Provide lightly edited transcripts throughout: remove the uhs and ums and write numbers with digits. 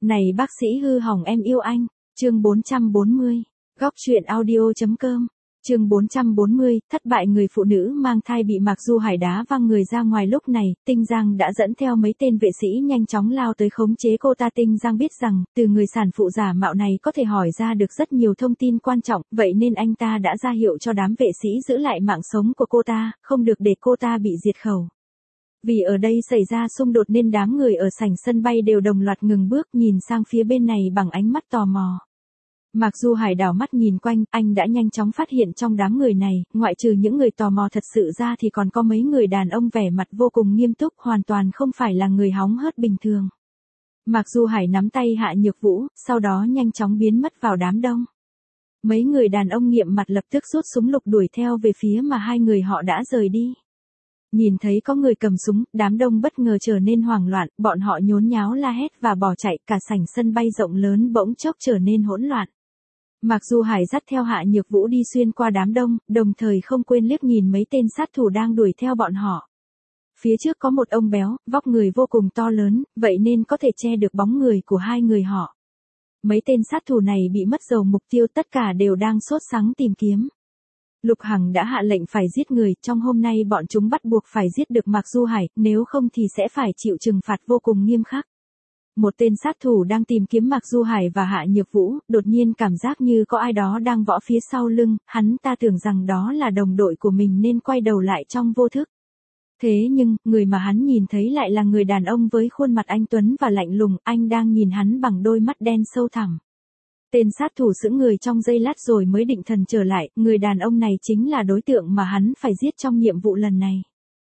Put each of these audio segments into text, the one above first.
Này bác sĩ hư hỏng em yêu anh. Chương 440. Góc truyện audio.com. Chương 440, thất bại người phụ nữ mang thai bị Mạc Du Hải đá văng người ra ngoài. Lúc này, Tinh Giang đã dẫn theo mấy tên vệ sĩ nhanh chóng lao tới khống chế cô ta. Tinh Giang biết rằng, từ người sản phụ giả mạo này có thể hỏi ra được rất nhiều thông tin quan trọng, vậy nên anh ta đã ra hiệu cho đám vệ sĩ giữ lại mạng sống của cô ta, không được để cô ta bị diệt khẩu. Vì ở đây xảy ra xung đột nên đám người ở sảnh sân bay đều đồng loạt ngừng bước nhìn sang phía bên này bằng ánh mắt tò mò. Mạc Du Hải đảo mắt nhìn quanh, anh đã nhanh chóng phát hiện trong đám người này, ngoại trừ những người tò mò thật sự ra thì còn có mấy người đàn ông vẻ mặt vô cùng nghiêm túc, hoàn toàn không phải là người hóng hớt bình thường. Mạc Du Hải nắm tay Hạ Nhược Vũ, sau đó nhanh chóng biến mất vào đám đông. Mấy người đàn ông nghiệm mặt lập tức rút súng lục đuổi theo về phía mà hai người họ đã rời đi. Nhìn thấy có người cầm súng, đám đông bất ngờ trở nên hoảng loạn, bọn họ nhốn nháo la hét và bỏ chạy, cả sảnh sân bay rộng lớn bỗng chốc trở nên hỗn loạn. Mạc Du Hải dắt theo Hạ Nhược Vũ đi xuyên qua đám đông, đồng thời không quên liếc nhìn mấy tên sát thủ đang đuổi theo bọn họ. Phía trước có một ông béo, vóc người vô cùng to lớn, vậy nên có thể che được bóng người của hai người họ. Mấy tên sát thủ này bị mất dầu mục tiêu, tất cả đều đang sốt sắng tìm kiếm. Lục Hằng đã hạ lệnh phải giết người, trong hôm nay bọn chúng bắt buộc phải giết được Mạc Du Hải, nếu không thì sẽ phải chịu trừng phạt vô cùng nghiêm khắc. Một tên sát thủ đang tìm kiếm Mạc Du Hải và Hạ Nhược Vũ, đột nhiên cảm giác như có ai đó đang võ phía sau lưng, hắn ta tưởng rằng đó là đồng đội của mình nên quay đầu lại trong vô thức. Thế nhưng, người mà hắn nhìn thấy lại là người đàn ông với khuôn mặt anh tuấn và lạnh lùng, anh đang nhìn hắn bằng đôi mắt đen sâu thẳm. Tên sát thủ sững người trong giây lát rồi mới định thần trở lại, người đàn ông này chính là đối tượng mà hắn phải giết trong nhiệm vụ lần này.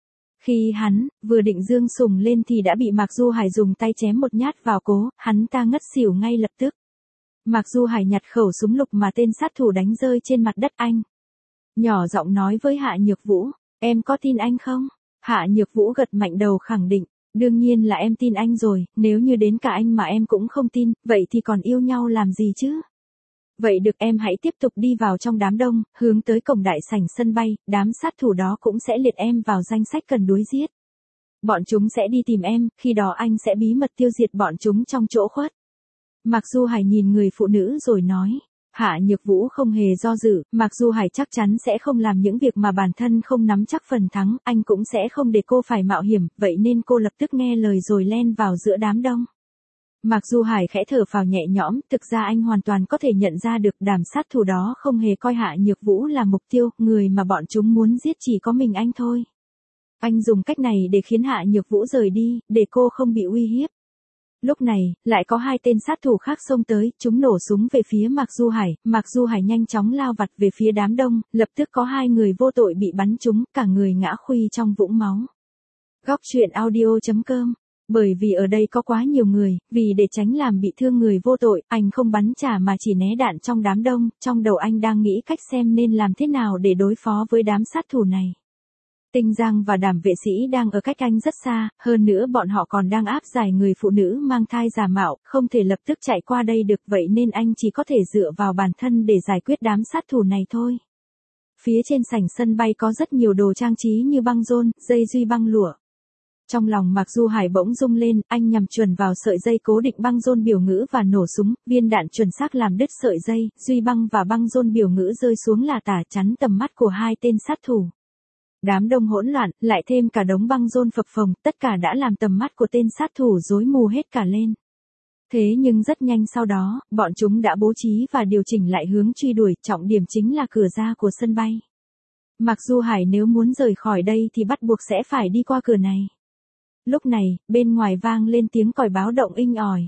Khi hắn vừa định giương súng lên thì đã bị Mạc Du Hải dùng tay chém một nhát vào cổ, hắn ta ngất xỉu ngay lập tức. Mạc Du Hải nhặt khẩu súng lục mà tên sát thủ đánh rơi trên mặt đất anh. Nhỏ giọng nói với Hạ Nhược Vũ, em có tin anh không? Hạ Nhược Vũ gật mạnh đầu khẳng định, đương nhiên là em tin anh rồi, nếu như đến cả anh mà em cũng không tin, vậy thì còn yêu nhau làm gì chứ? Vậy được, em hãy tiếp tục đi vào trong đám đông, hướng tới cổng đại sảnh sân bay, đám sát thủ đó cũng sẽ liệt em vào danh sách cần đuổi giết. Bọn chúng sẽ đi tìm em, khi đó anh sẽ bí mật tiêu diệt bọn chúng trong chỗ khuất. Mạc Du Hải nhìn người phụ nữ rồi nói. Hạ Nhược Vũ không hề do dự, Mạc Du Hải chắc chắn sẽ không làm những việc mà bản thân không nắm chắc phần thắng, anh cũng sẽ không để cô phải mạo hiểm, vậy nên cô lập tức nghe lời rồi len vào giữa đám đông. Mạc Du Hải khẽ thở phào nhẹ nhõm, thực ra anh hoàn toàn có thể nhận ra được đám sát thủ đó không hề coi Hạ Nhược Vũ là mục tiêu, người mà bọn chúng muốn giết chỉ có mình anh thôi. Anh dùng cách này để khiến Hạ Nhược Vũ rời đi, để cô không bị uy hiếp. Lúc này, lại có hai tên sát thủ khác xông tới, chúng nổ súng về phía Mạc Du Hải nhanh chóng lao vặt về phía đám đông, lập tức có hai người vô tội bị bắn trúng, cả người ngã khuy trong vũng máu. Góc truyện audio.com. Bởi vì ở đây có quá nhiều người, vì để tránh làm bị thương người vô tội, anh không bắn trả mà chỉ né đạn trong đám đông, trong đầu anh đang nghĩ cách xem nên làm thế nào để đối phó với đám sát thủ này. Tinh Giang và đám vệ sĩ đang ở cách anh rất xa, hơn nữa bọn họ còn đang áp giải người phụ nữ mang thai giả mạo, không thể lập tức chạy qua đây được, vậy nên anh chỉ có thể dựa vào bản thân để giải quyết đám sát thủ này thôi. Phía trên sảnh sân bay có rất nhiều đồ trang trí như băng rôn, dây duy băng lụa. Trong lòng Mạc Du Hải bỗng rung lên, anh nhằm chuẩn vào sợi dây cố định băng rôn biểu ngữ và nổ súng, viên đạn chuẩn xác làm đứt sợi dây, duy băng và băng rôn biểu ngữ rơi xuống là tả chắn tầm mắt của hai tên sát thủ. Đám đông hỗn loạn, lại thêm cả đống băng rôn phập phồng, tất cả đã làm tầm mắt của tên sát thủ rối mù hết cả lên. Thế nhưng rất nhanh sau đó, bọn chúng đã bố trí và điều chỉnh lại hướng truy đuổi, trọng điểm chính là cửa ra của sân bay. Mạc Du Hải nếu muốn rời khỏi đây thì bắt buộc sẽ phải đi qua cửa này. Lúc này, bên ngoài vang lên tiếng còi báo động inh ỏi.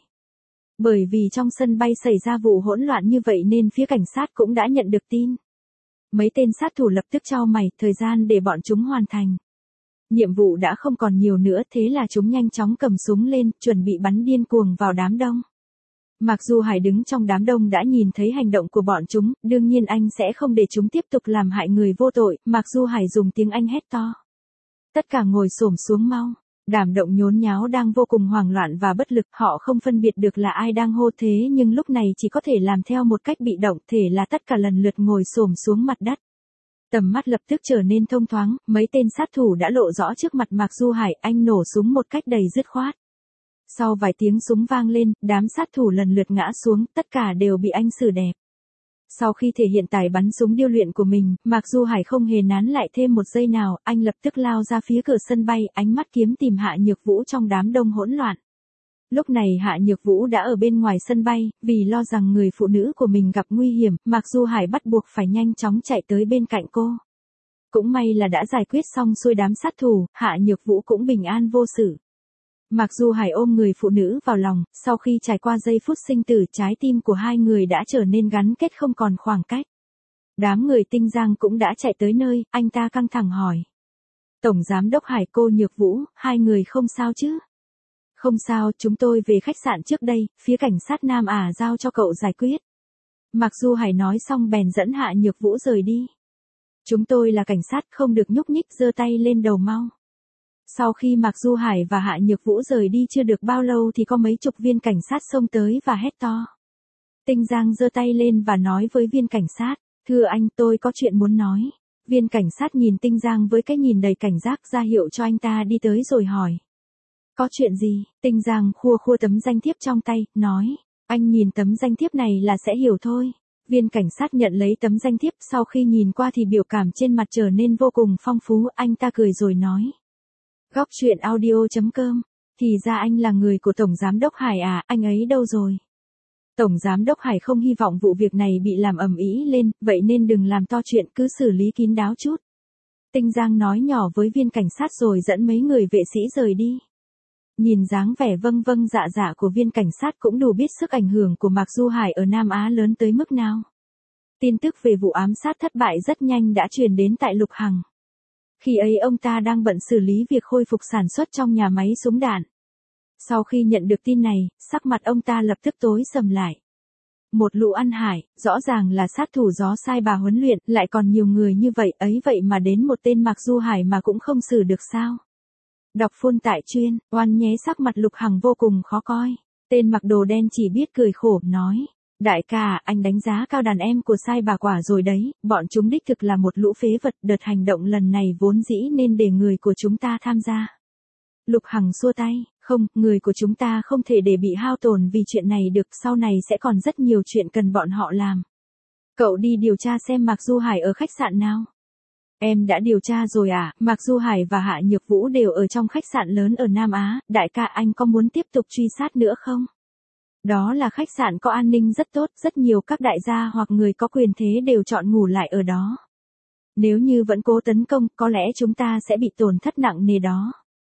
Bởi vì trong sân bay xảy ra vụ hỗn loạn như vậy nên phía cảnh sát cũng đã nhận được tin. Mấy tên sát thủ lập tức chau mày, thời gian để bọn chúng hoàn thành. Nhiệm vụ đã không còn nhiều nữa, thế là chúng nhanh chóng cầm súng lên, chuẩn bị bắn điên cuồng vào đám đông. Mạc Du Hải đứng trong đám đông đã nhìn thấy hành động của bọn chúng, đương nhiên anh sẽ không để chúng tiếp tục làm hại người vô tội, Mạc Du Hải dùng tiếng Anh hét to. Tất cả ngồi xổm xuống mau. Đám động nhốn nháo đang vô cùng hoảng loạn và bất lực, họ không phân biệt được là ai đang hô thế nhưng lúc này chỉ có thể làm theo một cách bị động, thể là tất cả lần lượt ngồi xổm xuống mặt đất. Tầm mắt lập tức trở nên thông thoáng, mấy tên sát thủ đã lộ rõ trước mặt Mạc Du Hải, anh nổ súng một cách đầy dứt khoát. Sau vài tiếng súng vang lên, đám sát thủ lần lượt ngã xuống, tất cả đều bị anh xử đẹp. Sau khi thể hiện tài bắn súng điêu luyện của mình, Mạc Du Hải không hề nán lại thêm một giây nào, anh lập tức lao ra phía cửa sân bay, ánh mắt kiếm tìm Hạ Nhược Vũ trong đám đông hỗn loạn. Lúc này Hạ Nhược Vũ đã ở bên ngoài sân bay, vì lo rằng người phụ nữ của mình gặp nguy hiểm, Mạc Du Hải bắt buộc phải nhanh chóng chạy tới bên cạnh cô. Cũng may là đã giải quyết xong xuôi đám sát thủ, Hạ Nhược Vũ cũng bình an vô sự. Mạc Du Hải ôm người phụ nữ vào lòng, sau khi trải qua giây phút sinh tử, trái tim của hai người đã trở nên gắn kết không còn khoảng cách. Đám người Tinh Giang cũng đã chạy tới nơi, anh ta căng thẳng hỏi. Tổng Giám đốc Hải, cô Nhược Vũ, hai người không sao chứ? Không sao, chúng tôi về khách sạn trước đây, phía cảnh sát Nam giao cho cậu giải quyết. Mạc Du Hải nói xong bèn dẫn Hạ Nhược Vũ rời đi. Chúng tôi là cảnh sát, không được nhúc nhích, giơ tay lên đầu mau. Sau khi Mạc Du Hải và Hạ Nhược Vũ rời đi chưa được bao lâu thì có mấy chục viên cảnh sát xông tới và hét to. Tinh Giang giơ tay lên và nói với viên cảnh sát, thưa anh, tôi có chuyện muốn nói. Viên cảnh sát nhìn Tinh Giang với cái nhìn đầy cảnh giác, ra hiệu cho anh ta đi tới rồi hỏi. Có chuyện gì? Tinh Giang khua khua tấm danh thiếp trong tay, nói, anh nhìn tấm danh thiếp này là sẽ hiểu thôi. Viên cảnh sát nhận lấy tấm danh thiếp, sau khi nhìn qua thì biểu cảm trên mặt trở nên vô cùng phong phú, anh ta cười rồi nói. Góc truyện audio.com, thì ra anh là người của Tổng Giám đốc Hải à, anh ấy đâu rồi? Tổng Giám đốc Hải không hy vọng vụ việc này bị làm ầm ĩ lên, vậy nên đừng làm to chuyện, cứ xử lý kín đáo chút. Tinh Giang nói nhỏ với viên cảnh sát rồi dẫn mấy người vệ sĩ rời đi. Nhìn dáng vẻ vâng vâng dạ dạ của viên cảnh sát cũng đủ biết sức ảnh hưởng của Mạc Du Hải ở Nam Á lớn tới mức nào. Tin tức về vụ ám sát thất bại rất nhanh đã truyền đến tại Lục Hằng. Khi ấy ông ta đang bận xử lý việc khôi phục sản xuất trong nhà máy súng đạn. Sau khi nhận được tin này, sắc mặt ông ta lập tức tối sầm lại. Một lũ ăn hại, rõ ràng là sát thủ gió sai bà huấn luyện, lại còn nhiều người như vậy, ấy vậy mà đến một tên Mạc Du Hải mà cũng không xử được sao? Đọc phun tại chuyên, oan nhé, sắc mặt Lục Hằng vô cùng khó coi. Tên mặc đồ đen chỉ biết cười khổ, nói. Đại ca, anh đánh giá cao đàn em của sai bà quả rồi đấy, bọn chúng đích thực là một lũ phế vật, đợt hành động lần này vốn dĩ nên để người của chúng ta tham gia. Lục Hằng xua tay, không, người của chúng ta không thể để bị hao tổn vì chuyện này được, sau này sẽ còn rất nhiều chuyện cần bọn họ làm. Cậu đi điều tra xem Mạc Du Hải ở khách sạn nào. Em đã điều tra rồi à, Mạc Du Hải và Hạ Nhược Vũ đều ở trong khách sạn lớn ở Nam Á, đại ca anh có muốn tiếp tục truy sát nữa không? Đó là khách sạn có an ninh rất tốt, rất nhiều các đại gia hoặc người có quyền thế đều chọn ngủ lại ở đó. Nếu như vẫn cố tấn công, có lẽ chúng ta sẽ bị tổn thất nặng nề đó.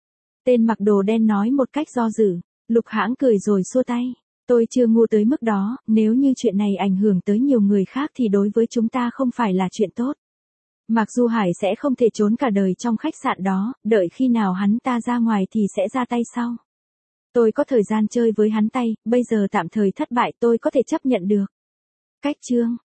Tên mặc đồ đen nói một cách do dự. Lục Hãng cười rồi xua tay. Tôi chưa ngu tới mức đó, nếu như chuyện này ảnh hưởng tới nhiều người khác thì đối với chúng ta không phải là chuyện tốt. Mạc Du Hải sẽ không thể trốn cả đời trong khách sạn đó, đợi khi nào hắn ta ra ngoài thì sẽ ra tay sau. Tôi có thời gian chơi với hắn tay, bây giờ tạm thời thất bại tôi có thể chấp nhận được. Cách chương